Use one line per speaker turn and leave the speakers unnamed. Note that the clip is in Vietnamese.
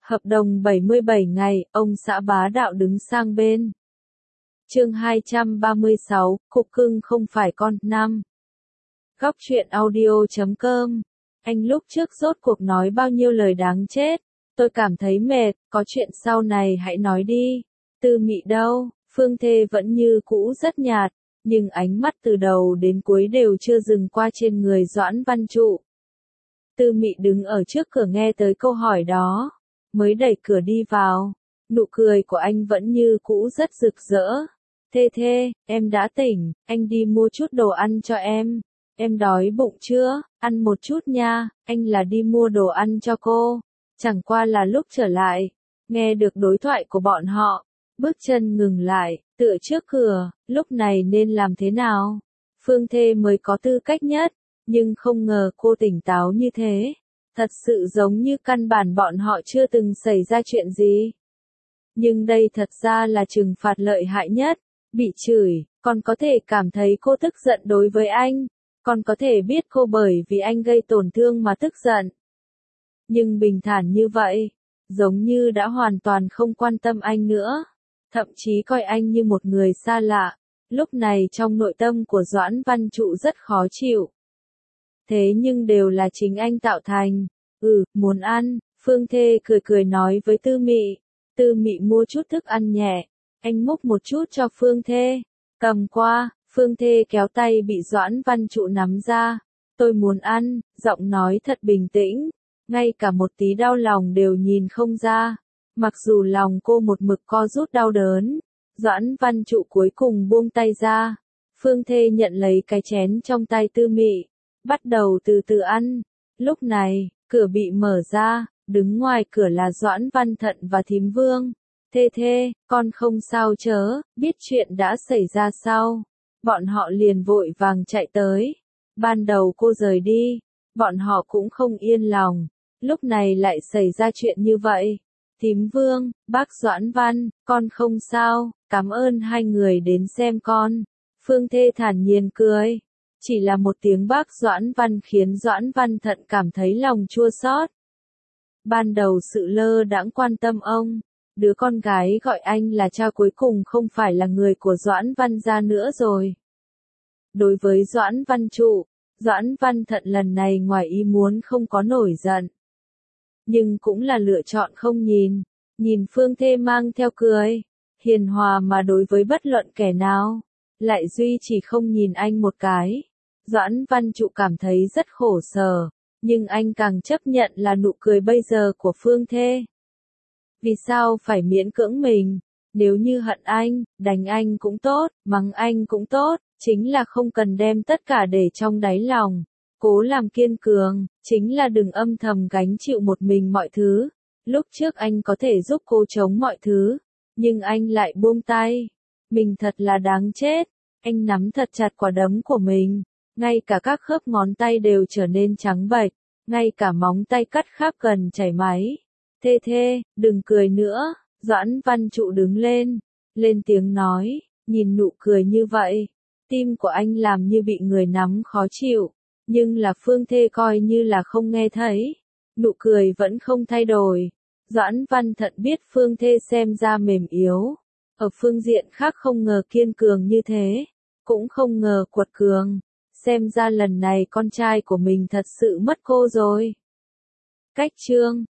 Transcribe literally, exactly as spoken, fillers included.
Hợp đồng bảy mươi bảy ngày, ông xã bá đạo đứng sang bên. Chương hai trăm ba mươi sáu, cục cưng không phải con. năm. Góc truyện audio chấm com. Anh lúc trước rốt cuộc nói bao nhiêu lời đáng chết. Tôi cảm thấy mệt, có chuyện sau này hãy nói đi. Tư Mị đâu? Phương Thê vẫn như cũ rất nhạt, nhưng ánh mắt từ đầu đến cuối đều chưa dừng qua trên người Doãn Văn Trụ. Tư Mị đứng ở trước cửa nghe tới câu hỏi đó, mới đẩy cửa đi vào. Nụ cười của anh vẫn như cũ rất rực rỡ. Thê Thê, em đã tỉnh, anh đi mua chút đồ ăn cho em. Em đói bụng chưa? Ăn một chút nha, anh là đi mua đồ ăn cho cô. Chẳng qua là lúc trở lại, nghe được đối thoại của bọn họ, bước chân ngừng lại, tựa trước cửa, lúc này nên làm thế nào? Phương Thê mới có tư cách nhất, nhưng không ngờ cô tỉnh táo như thế. Thật sự giống như căn bản bọn họ chưa từng xảy ra chuyện gì. Nhưng đây thật ra là trừng phạt lợi hại nhất. Bị chửi, còn có thể cảm thấy cô tức giận đối với anh, còn có thể biết cô bởi vì anh gây tổn thương mà tức giận. Nhưng bình thản như vậy, giống như đã hoàn toàn không quan tâm anh nữa, thậm chí coi anh như một người xa lạ. Lúc này trong nội tâm của Doãn Văn Trụ rất khó chịu. Thế nhưng đều là chính anh tạo thành. Ừ, muốn ăn, Phương Thê cười cười nói với Tư Mị. Tư Mị mua chút thức ăn nhẹ. Anh múc một chút cho Phương Thê. Cầm qua, Phương Thê kéo tay bị Doãn Văn Trụ nắm ra. Tôi muốn ăn, giọng nói thật bình tĩnh. Ngay cả một tí đau lòng đều nhìn không ra. Mặc dù lòng cô một mực co rút đau đớn. Doãn Văn Trụ cuối cùng buông tay ra. Phương Thê nhận lấy cái chén trong tay Tư Mị. Bắt đầu từ từ ăn. Lúc này, cửa bị mở ra. Đứng ngoài cửa là Doãn Văn Thận và Thím Vương. Thê Thê, con không sao chớ, biết chuyện đã xảy ra sao? Bọn họ liền vội vàng chạy tới. Ban đầu cô rời đi, bọn họ cũng không yên lòng. Lúc này lại xảy ra chuyện như vậy. Thím Vương, bác Doãn Văn, con không sao, cảm ơn hai người đến xem con. Phương Thê thản nhiên cười. Chỉ là một tiếng bác Doãn Văn khiến Doãn Văn Thận cảm thấy lòng chua xót. Ban đầu sự lơ đãng quan tâm ông. Đứa con gái gọi anh là cha cuối cùng không phải là người của Doãn Văn gia nữa rồi. Đối với Doãn Văn Trụ, Doãn Văn Thận lần này ngoài ý muốn không có nổi giận. Nhưng cũng là lựa chọn không nhìn. Nhìn Phương Thê mang theo cười, hiền hòa mà đối với bất luận kẻ nào. Lại duy chỉ không nhìn anh một cái. Doãn Văn Trụ cảm thấy rất khổ sở. Nhưng anh càng chấp nhận là nụ cười bây giờ của Phương Thê. Vì sao phải miễn cưỡng mình? Nếu như hận anh, đánh anh cũng tốt, mắng anh cũng tốt, chính là không cần đem tất cả để trong đáy lòng. Cố làm kiên cường, chính là đừng âm thầm gánh chịu một mình mọi thứ. Lúc trước anh có thể giúp cô chống mọi thứ, nhưng anh lại buông tay. Mình thật là đáng chết. Anh nắm thật chặt quả đấm của mình. Ngay cả các khớp ngón tay đều trở nên trắng bệch, ngay cả móng tay cắt khắp gần chảy máy. Thê Thê, đừng cười nữa. Doãn Văn Trụ đứng lên, lên tiếng nói, nhìn nụ cười như vậy, tim của anh làm như bị người nắm khó chịu, nhưng là Phương Thê coi như là không nghe thấy, nụ cười vẫn không thay đổi. Doãn Văn Thận biết Phương Thê xem ra mềm yếu, ở phương diện khác không ngờ kiên cường như thế, cũng không ngờ quật cường, xem ra lần này con trai của mình thật sự mất cô rồi. Cách chương